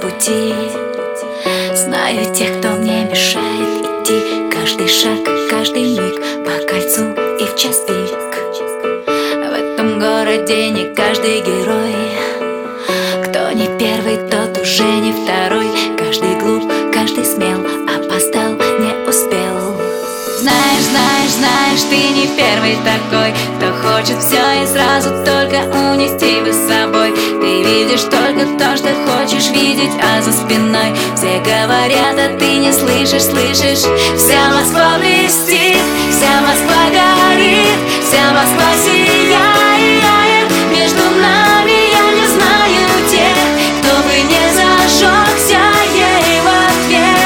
пути. Знаю тех, кто мне мешает идти. Каждый шаг, каждый миг по кольцу и в час пик. В этом городе не каждый герой. Кто не первый, тот уже не второй. Каждый глуп, каждый смел, опоздал, не успел. Знаешь, знаешь, знаешь, ты не первый такой, кто хочет все и сразу только унести бы с собой. Ты видишь только то, что хочешь видеть, а за спиной все говорят, а ты не слышишь, слышишь. Вся Москва блестит, вся Москва горит, вся Москва сияет. Между нами я не знаю тех, кто бы не зажегся ей в ответ.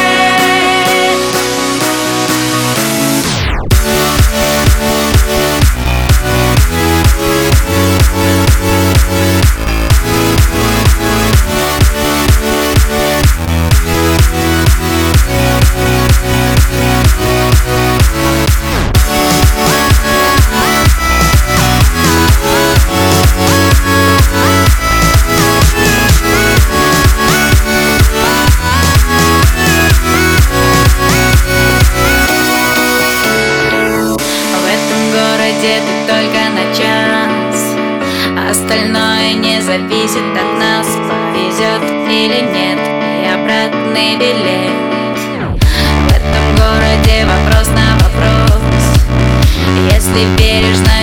Ты только на час, остальное не зависит от нас. Повезет или нет, и обратный билет. В этом городе вопрос на вопрос. Если веришь,